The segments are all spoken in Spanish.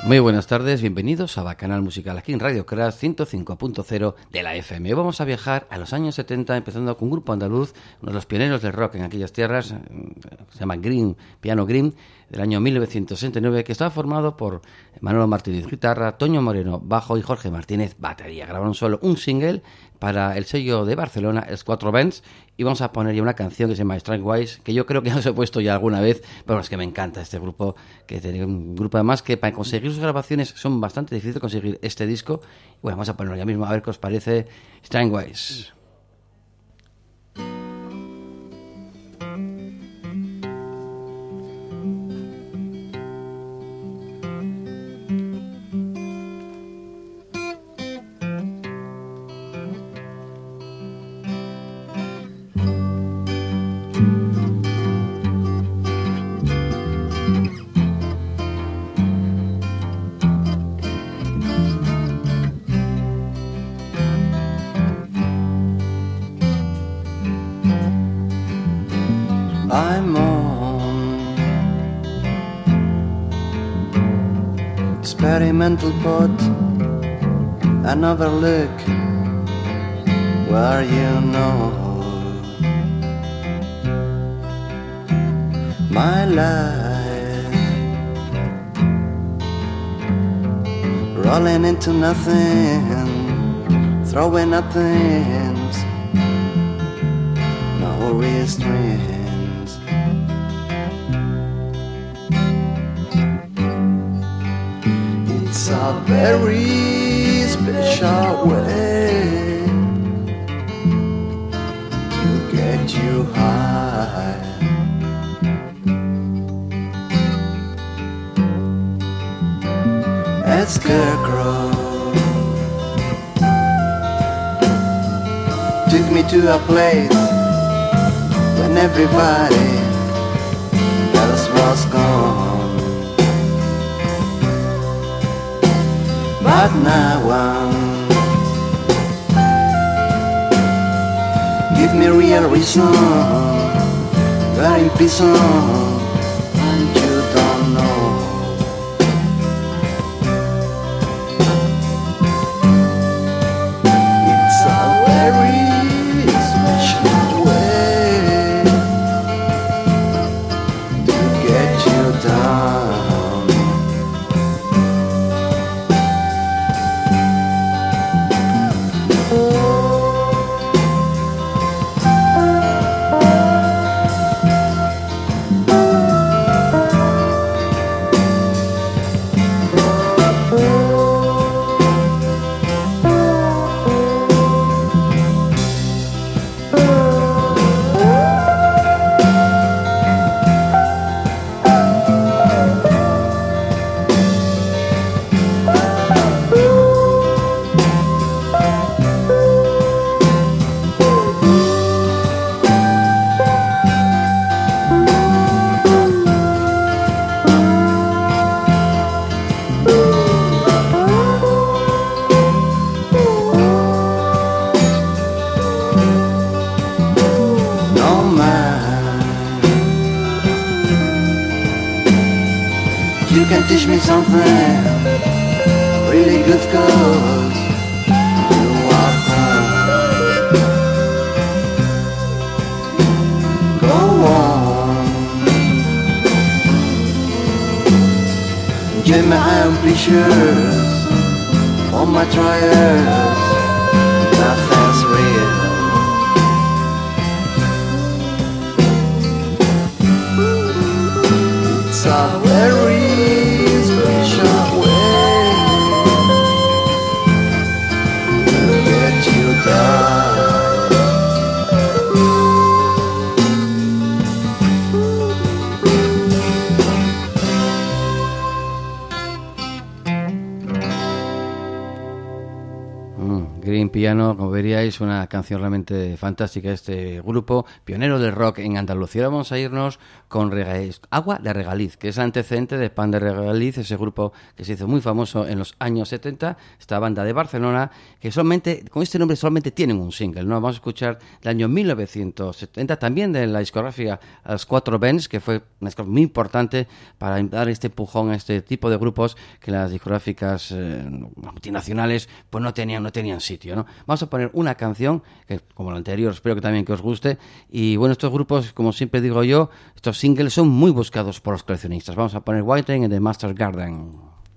Muy buenas tardes, bienvenidos a Bacanal Musical aquí en Radio Crash 105.0 de la FM. Hoy vamos a viajar a los años 70, empezando con un grupo andaluz, uno de los pioneros del rock en aquellas tierras, se llama Green, Piano Green, del año 1969, que estaba formado por Manolo Martínez, guitarra, Toño Moreno, bajo y Jorge Martínez, batería. Grabaron solo un single para el sello de Barcelona, Els Quatre Vents, y vamos a poner ya una canción que se llama Strangewise, que yo creo que ya os he puesto ya alguna vez, pero es que me encanta este grupo, que tiene un grupo además que para conseguir sus grabaciones son bastante difíciles conseguir este disco. Bueno, vamos a ponerlo ya mismo a ver qué os parece Strangewise. I'm on experimental pod, another look where you know my life rolling into nothing, throwing at things, no restraint. It's a very special way to get you high. A scarecrow took me to a place when everybody else was gone. But now give me real reason, you're in prison and you don't know. It's a very special way to get you down. Teach me something really good, 'cause you are fine. Go on, give me my own pleasures, all my trials, nothing's real. It's a very special way to get you down. Green Piano piano, como veríais, una canción realmente fantástica, este grupo pionero del rock en Andalucía. Ahora vamos a irnos con Agua de Regaliz, que es el antecedente de Pan de Regaliz, ese grupo que se hizo muy famoso en los años 70, esta banda de Barcelona, que solamente, con este nombre solamente tienen un single, ¿no? Vamos a escuchar del año 1970, también de la discografía Los Cuatro Vents, que fue una discografía muy importante para dar este empujón a este tipo de grupos que las discográficas multinacionales pues no tenían sitio, ¿no? Vamos a poner una canción que, como la anterior, espero que también que os guste. Y bueno, estos grupos, como siempre digo yo, estos singles son muy buscados por los coleccionistas. Vamos a poner Whiting en The Master's Garden.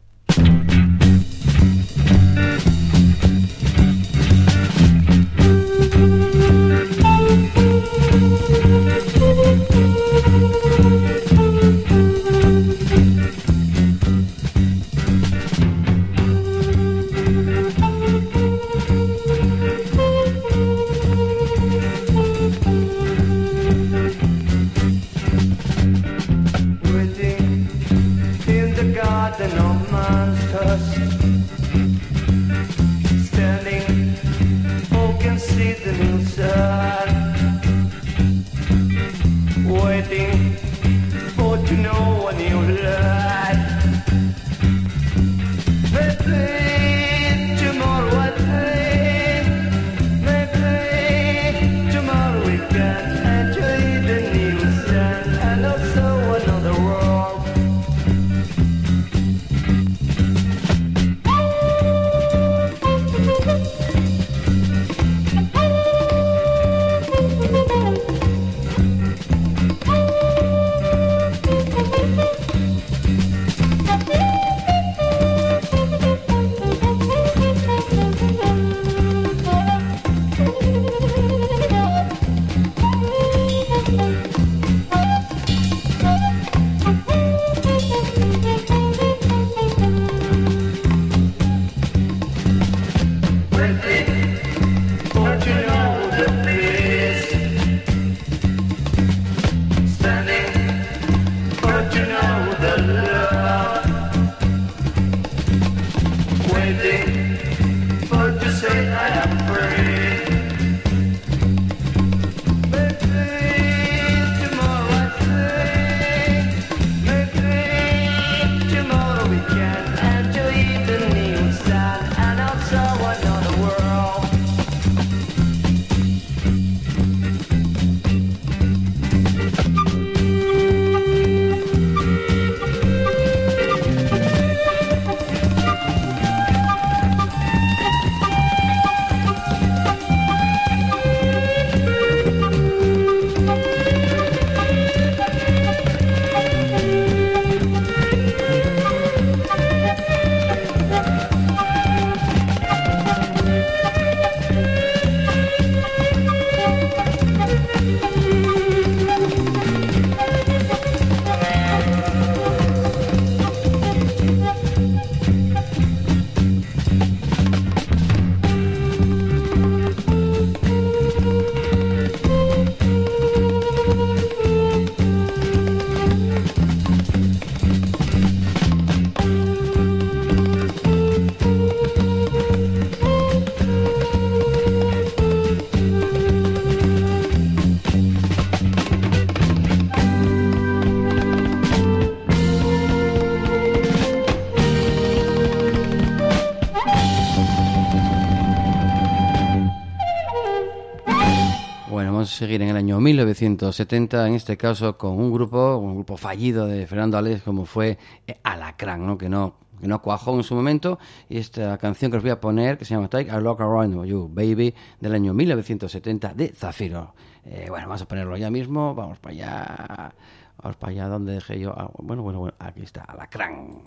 Seguir en el año 1970, en este caso con un grupo fallido de Fernando Alés, como fue Alacrán, ¿no? Que no cuajó en su momento. Y esta canción que os voy a poner, que se llama Take a Look Around You, Baby, del año 1970 de Zafiro. Bueno, vamos a ponerlo ya mismo. Vamos para allá donde dejé yo. Bueno, aquí está Alacrán.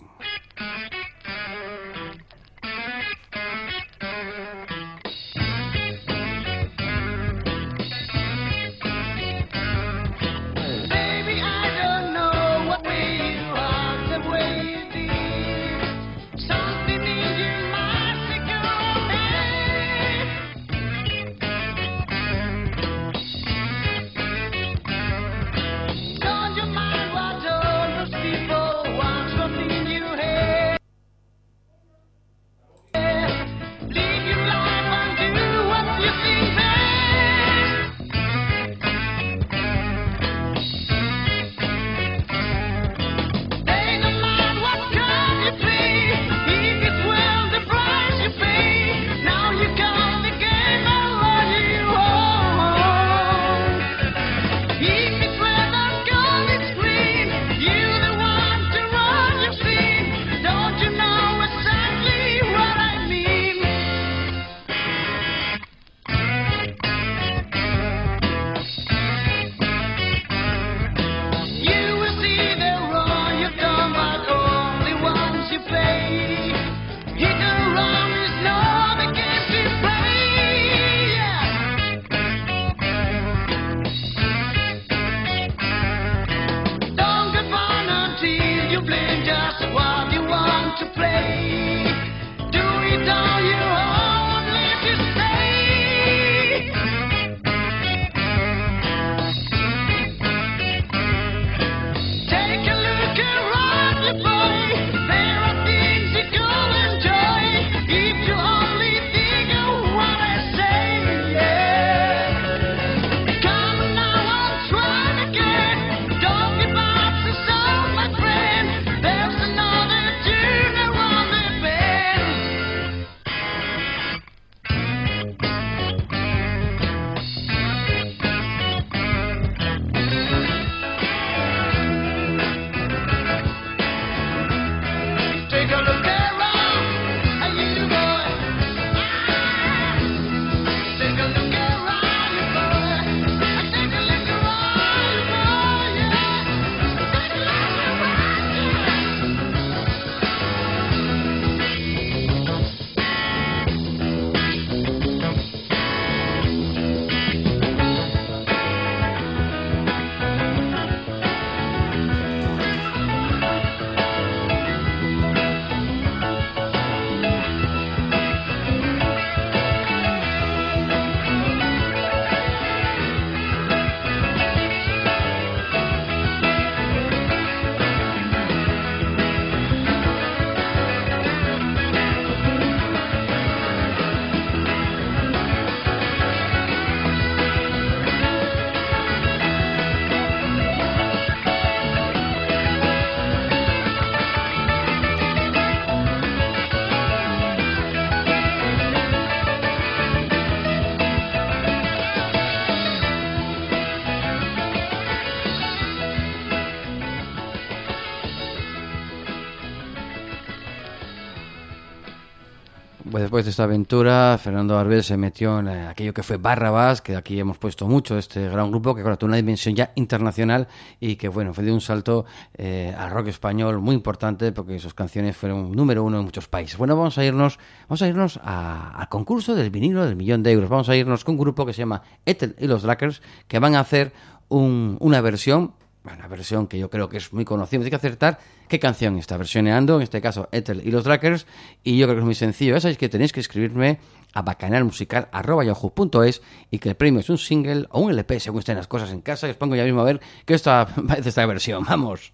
Pues después de esta aventura, Fernando Barbel se metió en aquello que fue Barrabás, que aquí hemos puesto mucho, este gran grupo, que claro, tuvo una dimensión ya internacional y que, bueno, fue de un salto al rock español muy importante porque sus canciones fueron número uno en muchos países. Bueno, vamos a irnos al concurso del vinilo del 1.000.000 euros. Vamos a irnos con un grupo que se llama Ethel y los Drakkers, que van a hacer una versión que yo creo que es muy conocida. Hay que acertar qué canción está versioneando, en este caso Ethel y los Drakkers, y yo creo que es muy sencillo. Ya sabéis que tenéis que escribirme a bacanalmusical@yahoo.es y que el premio es un single o un LP, según estén las cosas en casa, y os pongo ya mismo a ver qué parece esta versión. ¡Vamos!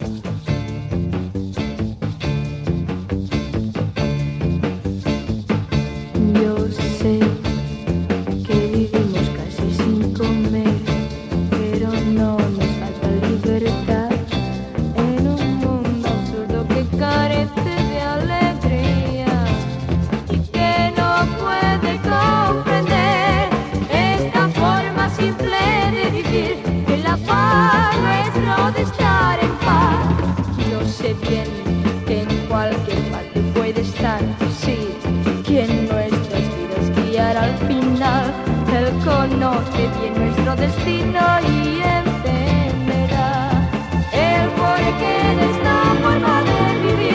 Yo sé que vivimos casi sin comer, pero no nos falta libertad en un mundo absurdo que carece de alegría y que no puede comprender esta forma simple de vivir, que la paz nuestro de estar en paz. Yo sé bien que en cualquier parte puede estar, sí, quien nuestras vidas guiará al final. Él conoce bien nuestro destino y entenderá el porqué de esta forma de vivir,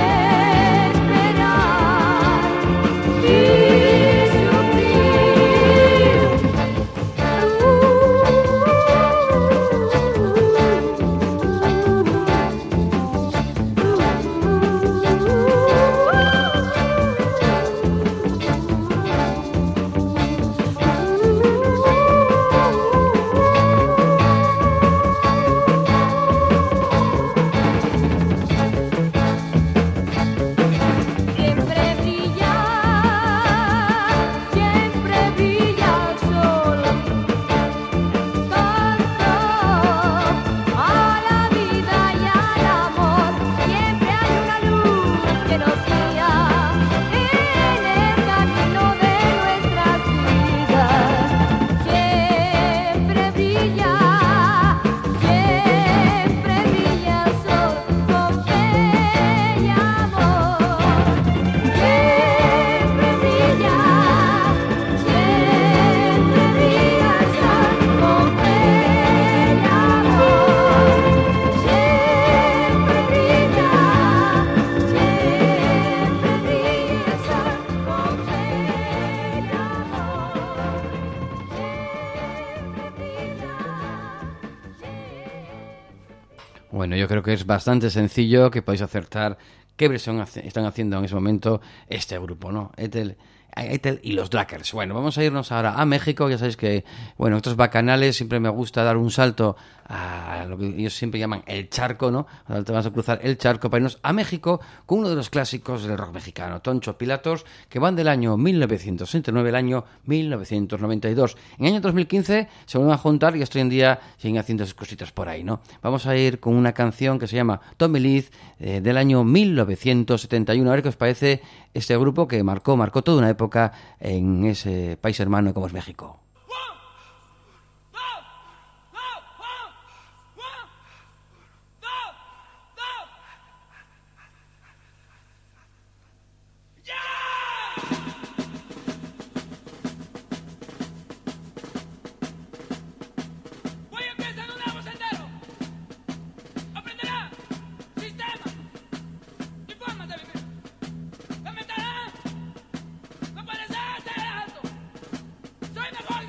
esperar y Bueno, yo creo que es bastante sencillo que podéis acertar qué versión están haciendo en ese momento este grupo, ¿no? Ethel y los Drakkers. Bueno, vamos a irnos ahora a México. Ya sabéis que, bueno, estos bacanales siempre me gusta dar un salto a lo que ellos siempre llaman el charco, ¿no? Ahora te vas a cruzar el charco para irnos a México con uno de los clásicos del rock mexicano, Toncho Pilatos, que van del año 1969 al año 1992. En el año 2015 se vuelven a juntar y hasta hoy en día siguen haciendo sus cositas por ahí, ¿no? Vamos a ir con una canción que se llama Tommy Lee del año 1971. A ver qué os parece este grupo que marcó toda una época en ese país hermano como es México. Soy mejor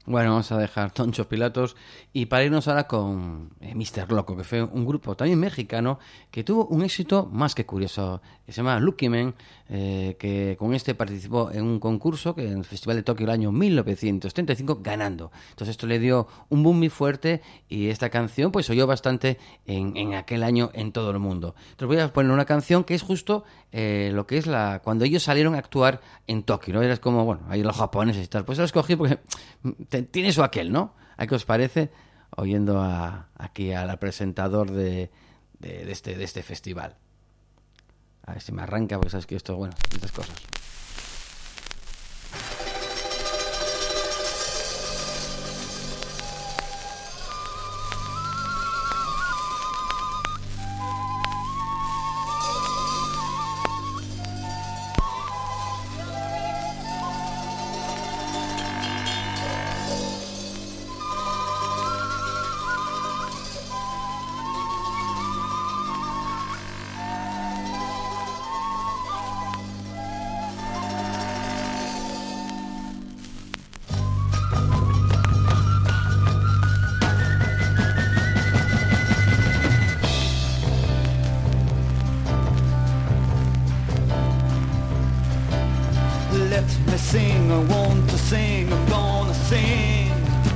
Bueno, vamos a dejar Toncho Pilatos y para irnos ahora con Mr. Loco, que fue un grupo también mexicano que tuvo un éxito más que curioso, que se llama Lucky Man, que con este participó en un concurso que en el Festival de Tokio el año 1935 ganando. Entonces esto le dio un boom muy fuerte y esta canción pues oyó bastante en aquel año en todo el mundo. Entonces voy a poner una canción que es justo lo que es cuando ellos salieron a actuar en Tokio, ¿no? Era como, bueno, ahí los japoneses y tal. Pues lo escogí porque tiene eso aquel, ¿no? ¿A qué os parece? Oyendo aquí al presentador de este festival. A ver si me arranca, porque sabes que esto, bueno, estas cosas. Sing, I want to sing, I'm gonna sing.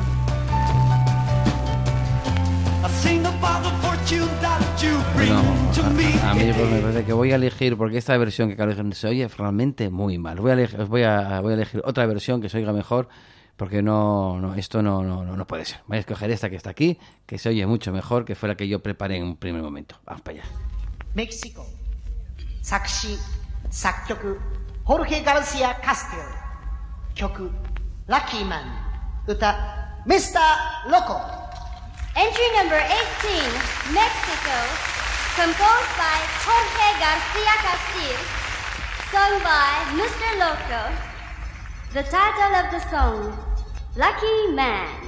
I sing about the fortune that you bring to me. A mí pues, me parece que voy a elegir, porque esta versión que acabo de elegir se oye realmente muy mal. Voy a elegir otra versión que se oiga mejor, porque esto no puede ser. Voy a escoger esta que está aquí, que se oye mucho mejor, que fue la que yo preparé en un primer momento. Vamos para allá. México. 作詞作曲ホルヘ・ガルシア・カステル曲ラッキーマン歌ミスター・ロコ Entry number 18 Mexico composed by Jorge Garcia Castillo sung by Mr. Loco. The title of the song Lucky Man.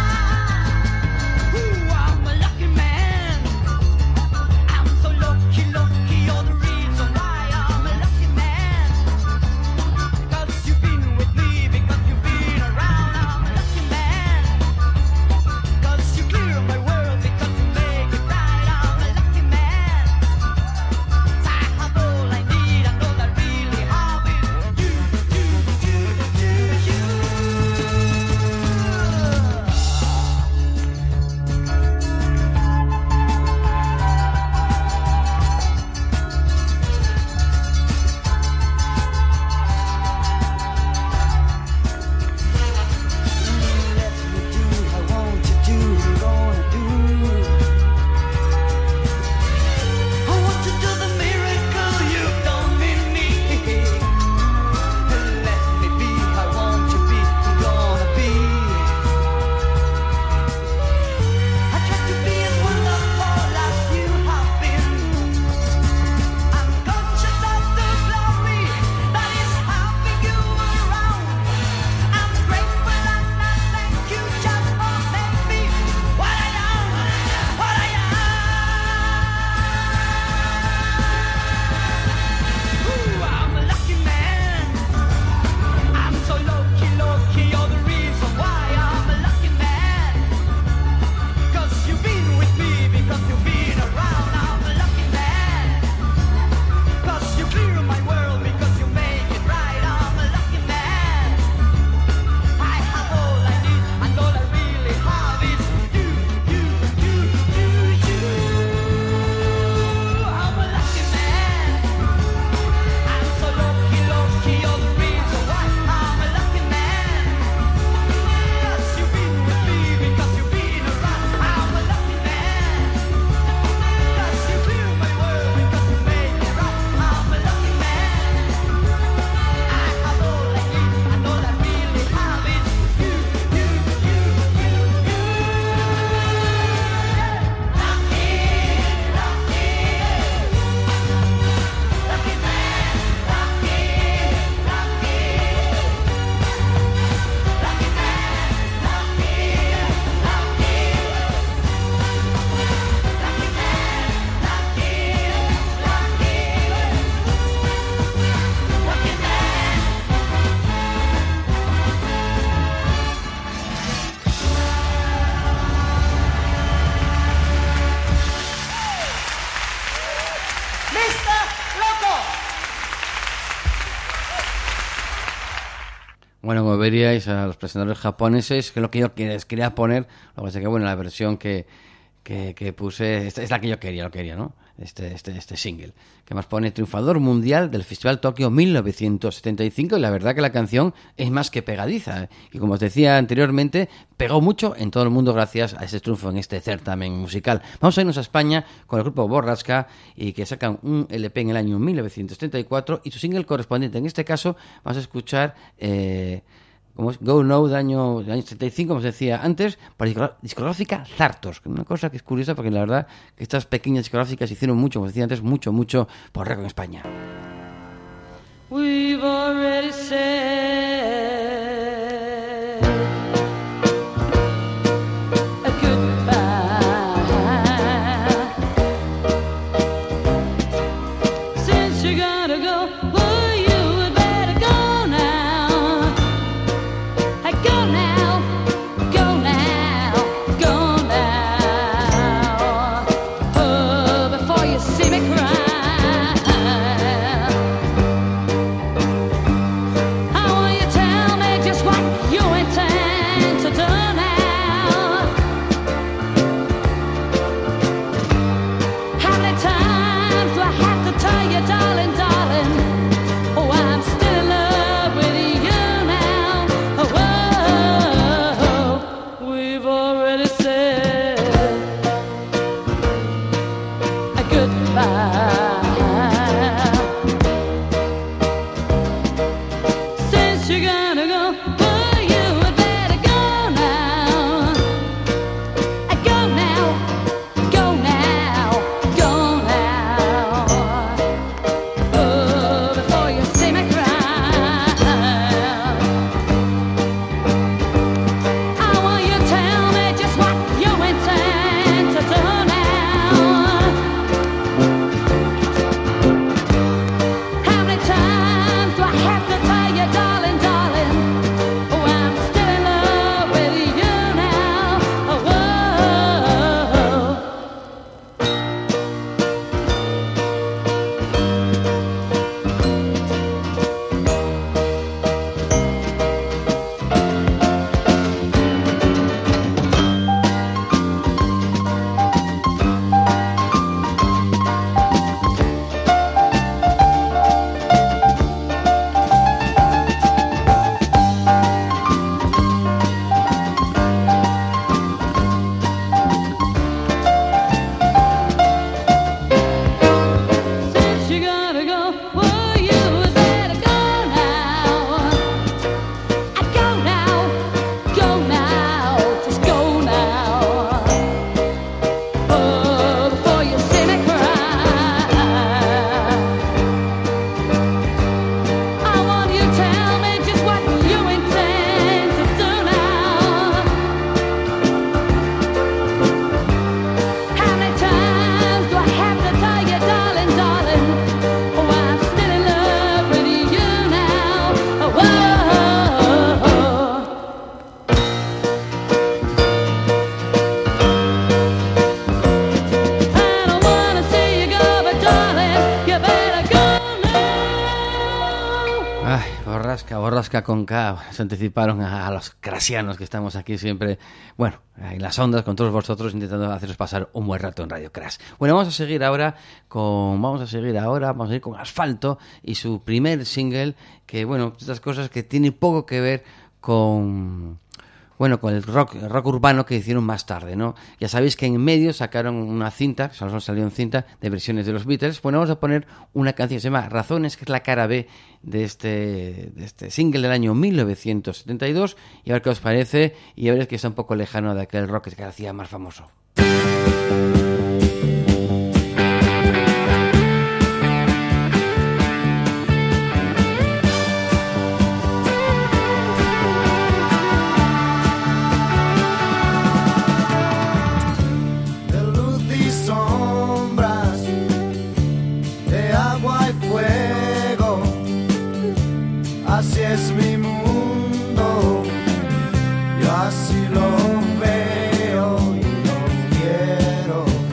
Lucky Bueno, como veríais a los presentadores japoneses, que es lo que yo quería poner, lo que pasa es que, bueno, la versión que puse, es la que yo quería, ¿no? Este single, que más pone triunfador mundial del Festival Tokio 1975, y la verdad que la canción es más que pegadiza, y como os decía anteriormente, pegó mucho en todo el mundo gracias a ese triunfo en este certamen musical. Vamos a irnos a España con el grupo Borrasca, y que sacan un LP en el año 1974, y su single correspondiente, en este caso, vamos a escuchar... como es Go Now del año 75, como os decía antes, para discográfica Zartos. Una cosa que es curiosa, porque la verdad que estas pequeñas discográficas hicieron mucho, como os decía antes, mucho por récord en España. We've already said a goodbye. Since you're gonna go, well, you had better go now. Go now, go now, go now. Oh, before you see me cry. I want you to tell me just what you intend to do now. How many times do I have to tell you, darling, darling? Oh, I'm still in love with you now. Oh, we've already said a goodbye. Since you're gonna go, well, you had better go now. Go now, go now, go now. Oh, before you see me cry. I want you to tell me just what you intend to do now. How many times do I have to tell you, darling, darling? Oh, I'm still in love with you now. Oh, since you gotta go, well, you had better go now. Go now, go now, just go now. Oh, before you see me cry. I want you to tell me just what you intend to do now. How many times do I have to tell you, darling, darling? Oh, I'm still in love with you now. Oh, I don't wanna see you go, but darling, you better go now. Ay, Borrasca con K. Se anticiparon a los crasianos que estamos aquí siempre, bueno, en las ondas con todos vosotros, intentando haceros pasar un buen rato en Radio Crash. Bueno, vamos a seguir con Asfalto y su primer single, que bueno, estas cosas que tienen poco que ver con el rock urbano que hicieron más tarde, ¿no? Ya sabéis que en medio sacaron una cinta, solo salió en cinta, de versiones de los Beatles. Bueno, vamos a poner una canción que se llama Razones, que es la cara B de este single del año 1972, y a ver qué os parece, y a ver que está un poco lejano de aquel rock que hacía más famoso. De luz y sombras, de agua y fuego, así es mi mundo, yo así lo veo y no quiero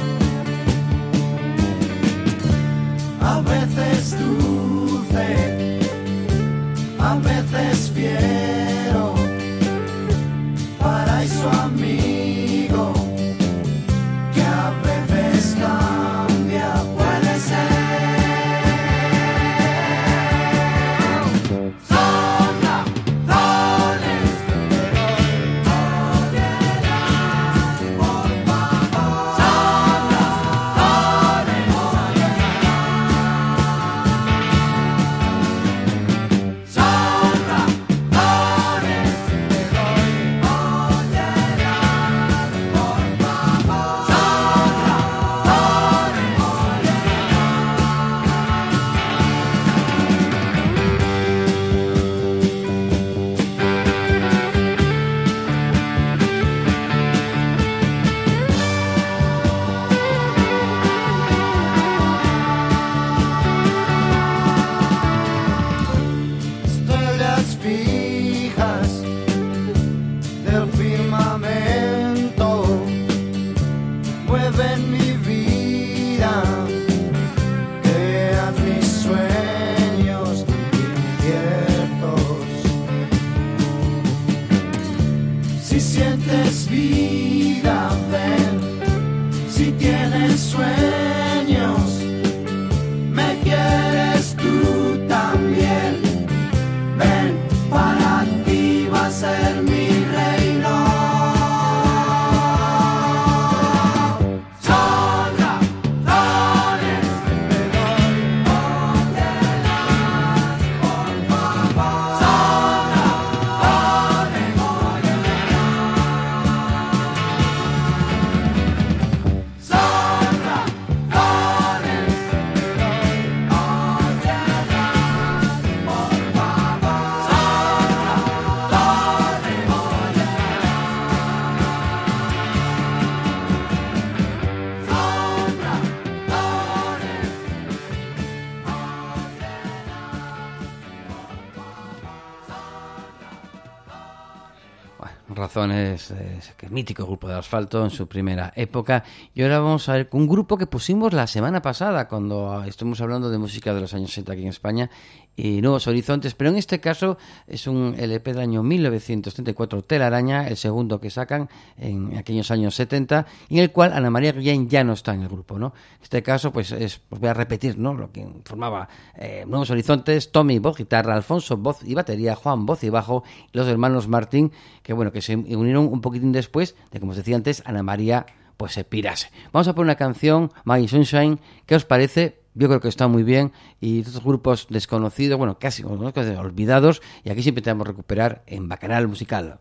Razones, que mítico grupo de Asfalto en su primera época. Y ahora vamos a ver un grupo que pusimos la semana pasada cuando estuvimos hablando de música de los años 60 aquí en España y Nuevos Horizontes, pero en este caso es un LP del año 1934, Telaraña, el segundo que sacan en aquellos años 70, en el cual Ana María Guillén ya no está en el grupo, ¿no? En este caso, pues voy a repetir, ¿no?, lo que formaba Nuevos Horizontes: Tommy, voz, guitarra; Alfonso, voz y batería; Juan, voz y bajo; y los hermanos Martín, que bueno, que se unieron un poquitín después de, como os decía antes, Ana María pues se pirase. Vamos a poner una canción, My Sunshine. ¿Qué os parece? Yo creo que está muy bien, y estos grupos desconocidos, bueno, casi olvidados, y aquí siempre tenemos que recuperar en Bacanal Musical.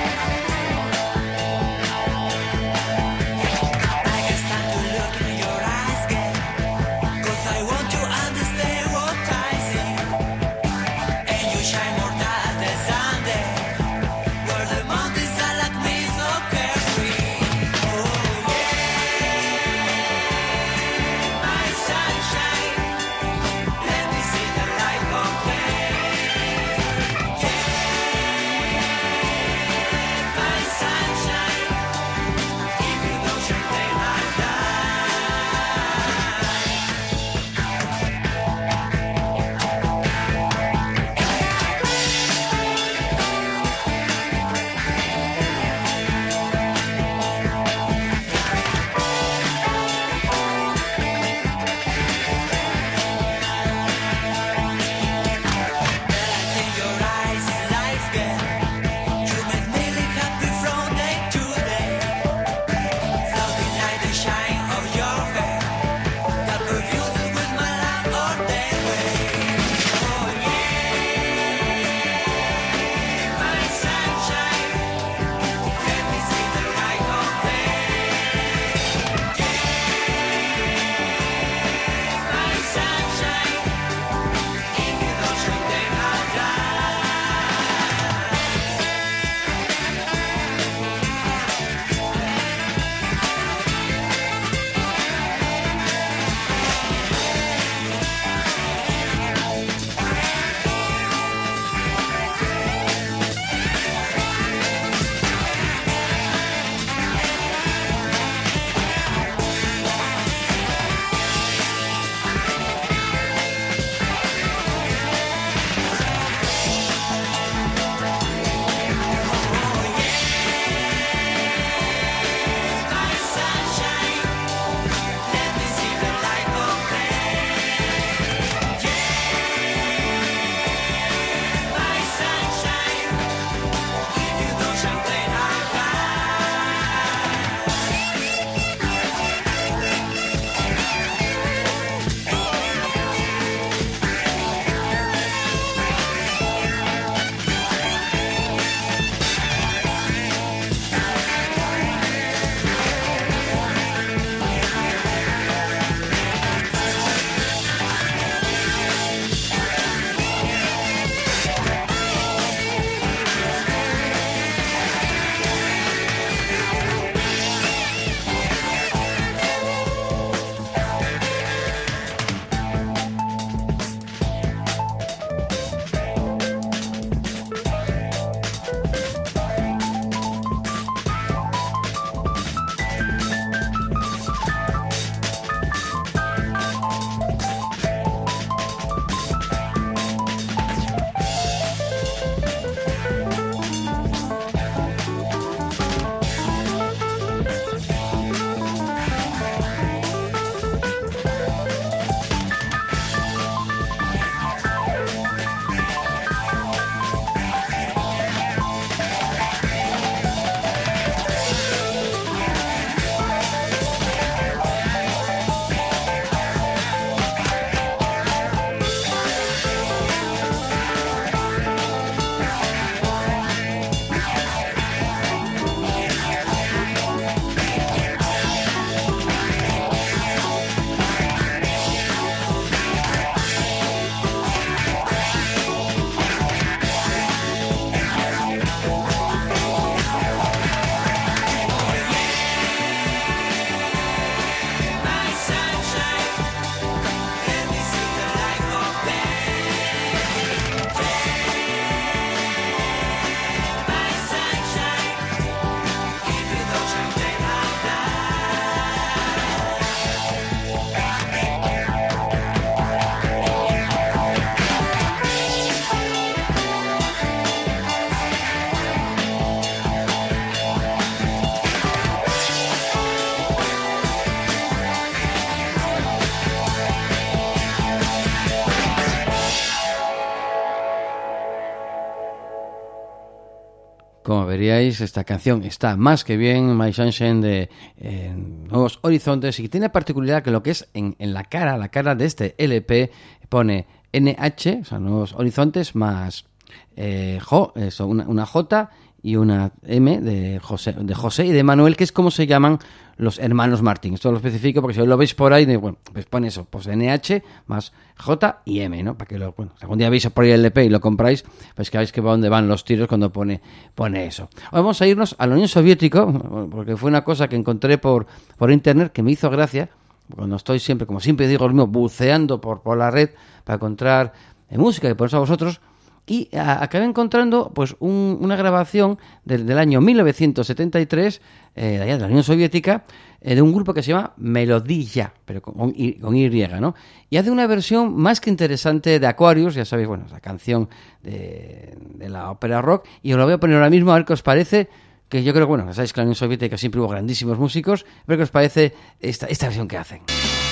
I can start to look in your eyes. Como veríais, esta canción está más que bien, My Sunshine de Nuevos Horizontes, y tiene particularidad que lo que es en la cara de este LP pone NH, o sea, Nuevos Horizontes, más una J y una M de José y de Manuel, que es como se llaman los hermanos Martín. Esto lo especifico porque si lo veis por ahí, bueno, pues pone eso, pues NH más J y M, ¿no? Para que si algún día veis por ahí el LP y lo compráis, pues que veáis que va dónde van los tiros cuando pone eso. Vamos a irnos a la Unión Soviética, porque fue una cosa que encontré por internet que me hizo gracia, cuando estoy siempre, como siempre digo lo mismo, buceando por la red para encontrar música que ponéis a vosotros. Y acabé encontrando pues una grabación del año 1973 de allá de la Unión Soviética, de un grupo que se llama Melodía, pero con Y, ¿no? Y hace una versión más que interesante de Aquarius, ya sabéis, bueno, la canción de la ópera rock, y os lo voy a poner ahora mismo a ver qué os parece, que yo creo que, bueno, ya sabéis que en la Unión Soviética siempre hubo grandísimos músicos, a ver qué os parece esta versión que hacen.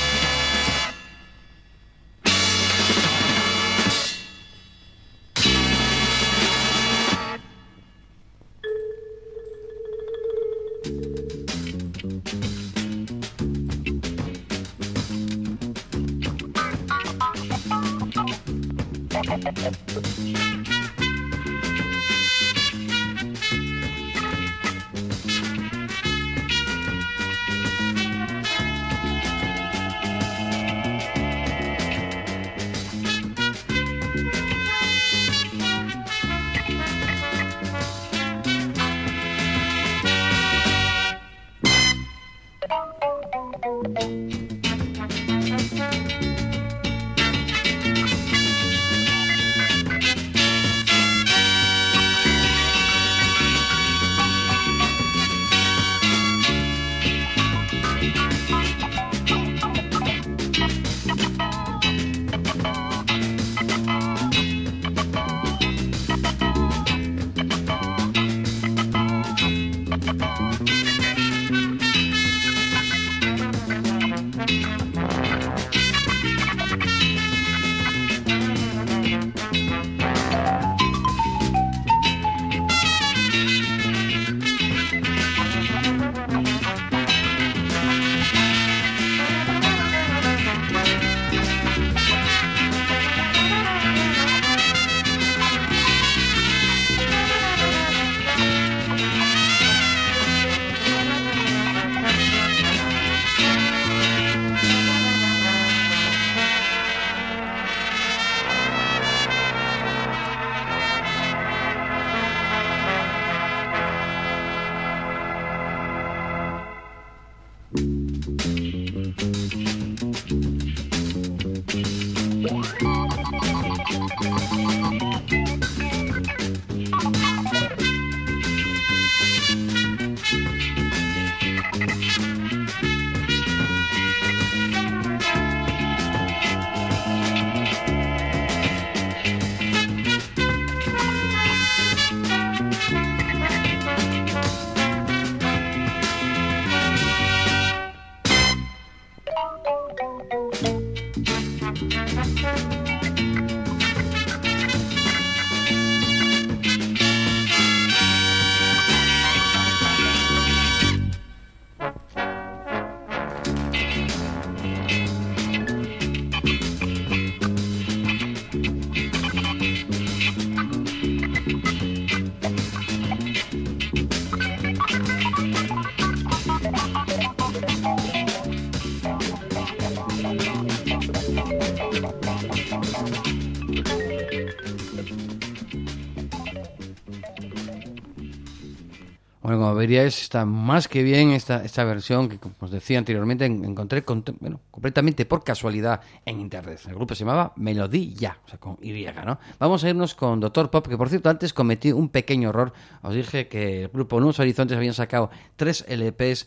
Bueno, como veríais, está más que bien esta versión que, como os decía anteriormente, encontré completamente por casualidad en internet. El grupo se llamaba Melodía, o sea, con Y, ¿no? Vamos a irnos con Dr. Pop, que por cierto antes cometí un pequeño error. Os dije que el grupo Nuevos Horizontes habían sacado 3 LPs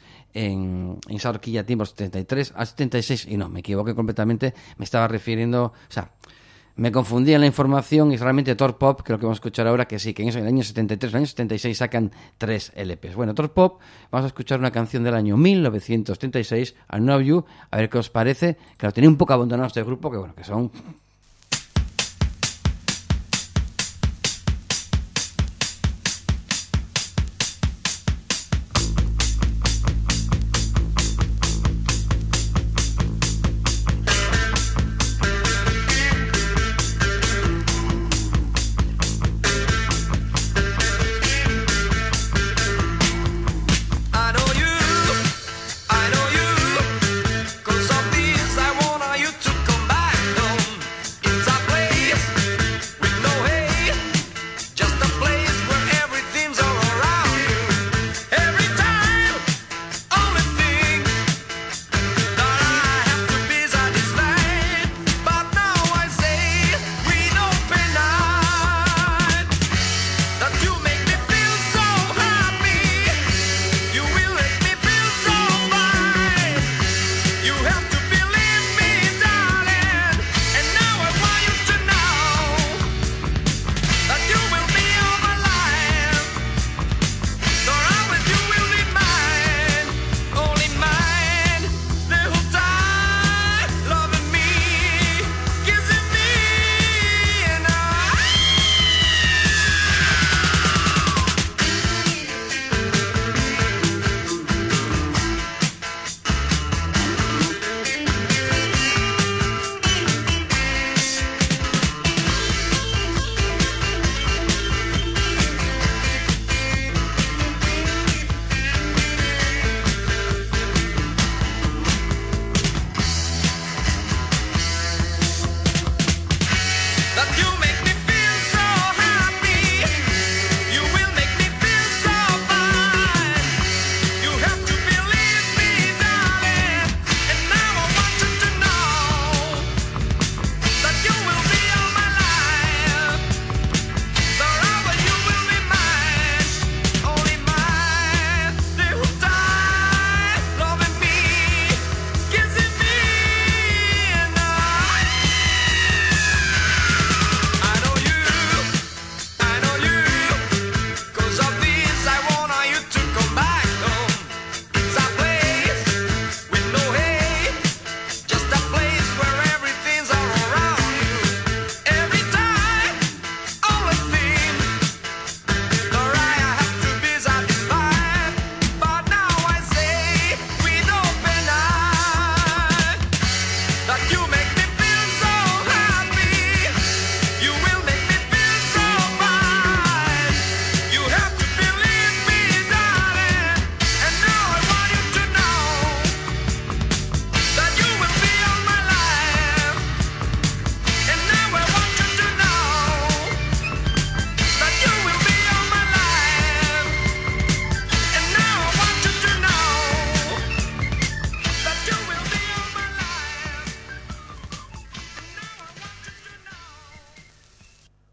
en esa horquilla tiempo 73 a 76, y no, me equivoqué completamente. Me estaba refiriendo, o sea, me confundí en la información, y realmente Dr. Pop, que lo que vamos a escuchar ahora, que sí, que en el año 73, en el año 76 sacan 3 LPs. Bueno, Dr. Pop, vamos a escuchar una canción del año 1936, I Know You, a ver qué os parece, que lo tenía un poco abandonado este grupo, que bueno, que son...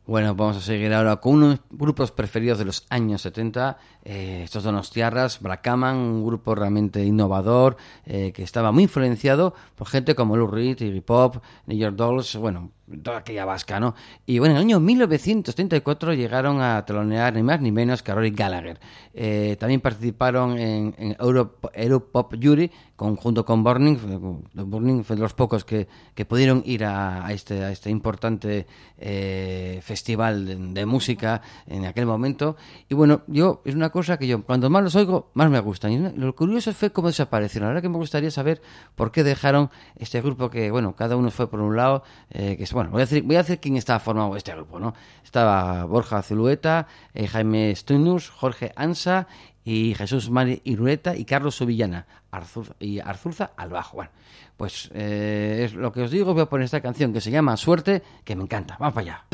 Bueno, vamos a seguir ahora con unos grupos preferidos de los años 70. Estos donostiarras, Brakaman, un grupo realmente innovador, que estaba muy influenciado por gente como Lou Reed, Iggy Pop, New York Dolls, bueno, toda aquella vasca, ¿no? Y bueno, en el año 1934 llegaron a telonear ni más ni menos que a Rory Gallagher. También participaron en Europop Jury junto con Burning. Burning fue de los pocos que pudieron ir a este importante festival de música en aquel momento. Y bueno, es una cosa que yo cuando más los oigo más me gustan. Y lo curioso fue cómo desaparecieron. La verdad que me gustaría saber por qué dejaron este grupo, que bueno, cada uno fue por un lado, que es, bueno, voy a decir quién estaba formado este grupo, ¿no? Estaba Borja Zulueta, Jaime Stunus, Jorge Ansa y Jesús Mari Irueta y Carlos Subillana y Arzurza al bajo. Bueno, pues es lo que os digo. Voy a poner esta canción que se llama Suerte, que me encanta. Vamos para allá.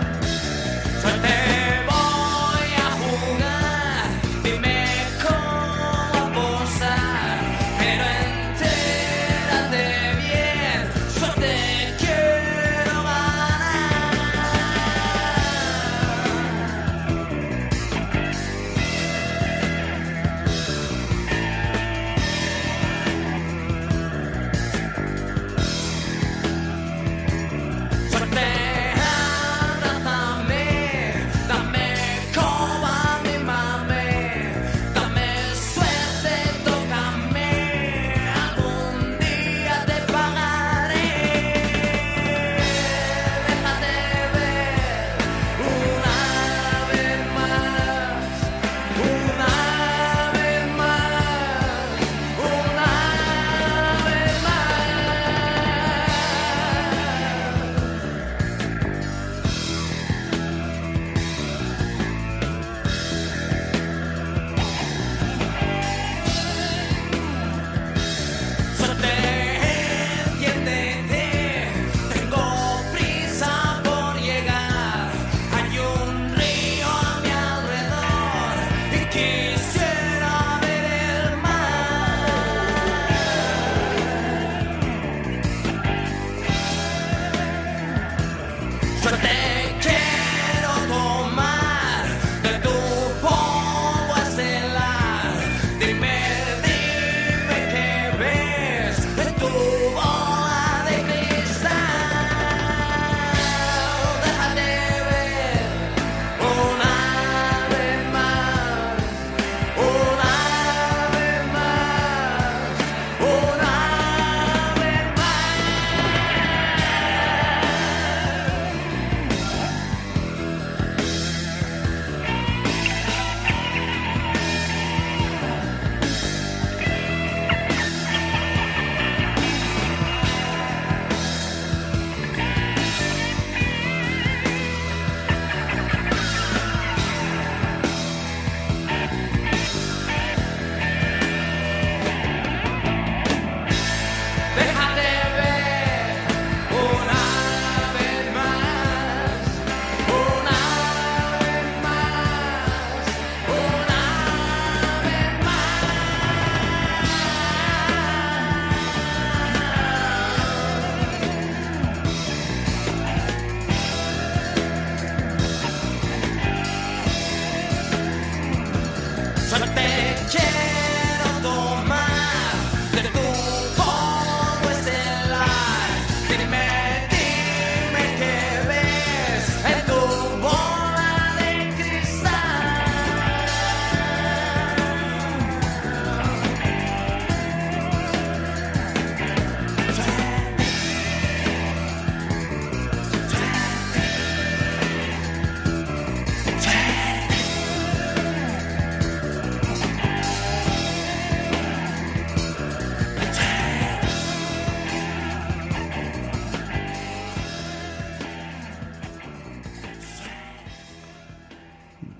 Suerte voy a jugar, dime cómo.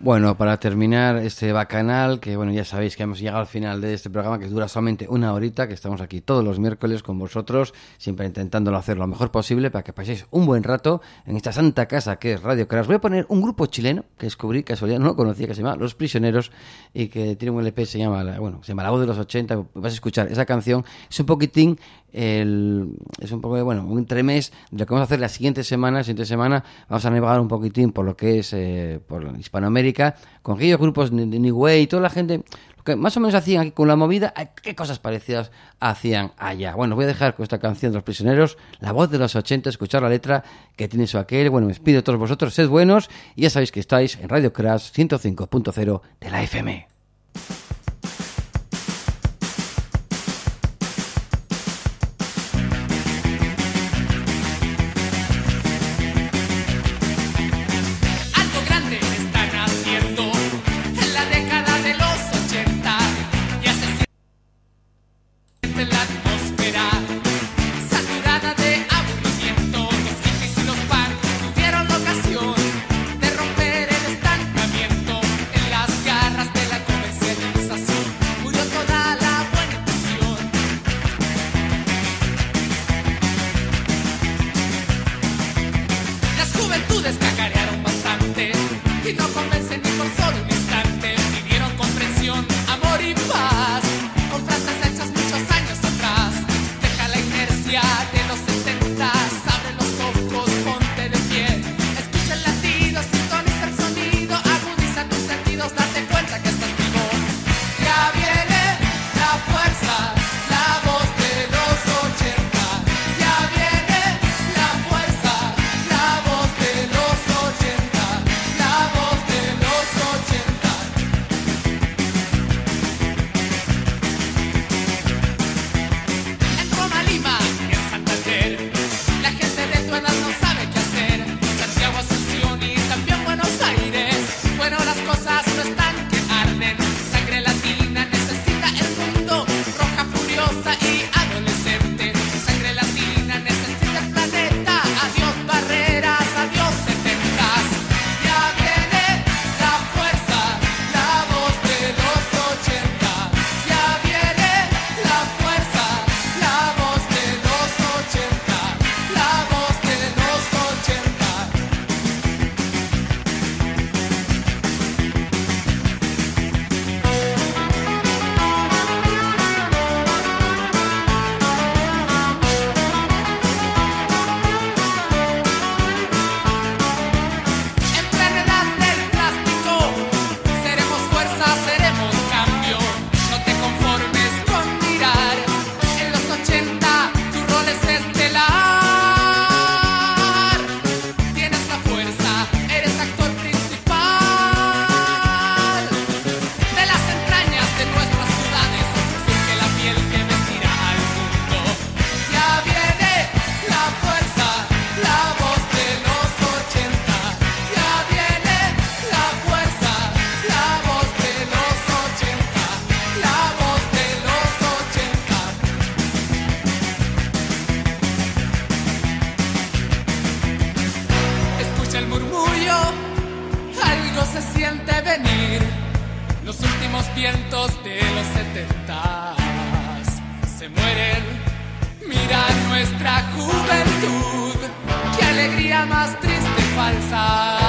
Bueno, para terminar este bacanal, que bueno, ya sabéis que hemos llegado al final de este programa, que dura solamente una horita, que estamos aquí todos los miércoles con vosotros, siempre intentándolo hacer lo mejor posible para que paséis un buen rato en esta santa casa que es Radio Crash. Voy a poner un grupo chileno que descubrí, casualidad, no lo conocía, que se llama Los Prisioneros, y que tiene un LP, se llama La Voz de los 80. Vas a escuchar esa canción, es un poquitín es un poco, bueno, un entremés de lo que vamos a hacer la siguiente semana. Vamos a navegar un poquitín por lo que es por Hispanoamérica, con aquellos grupos de New Way y toda la gente que más o menos hacían aquí con la movida, qué cosas parecidas hacían allá. Bueno, os voy a dejar con esta canción de Los Prisioneros, La Voz de los 80, escuchar la letra que tiene su aquel. Bueno, me despido de todos vosotros, sed buenos, y ya sabéis que estáis en Radio Crash 105.0 de la FM. Los últimos vientos de los 70 se mueren. Mira nuestra juventud, qué alegría más triste y falsa.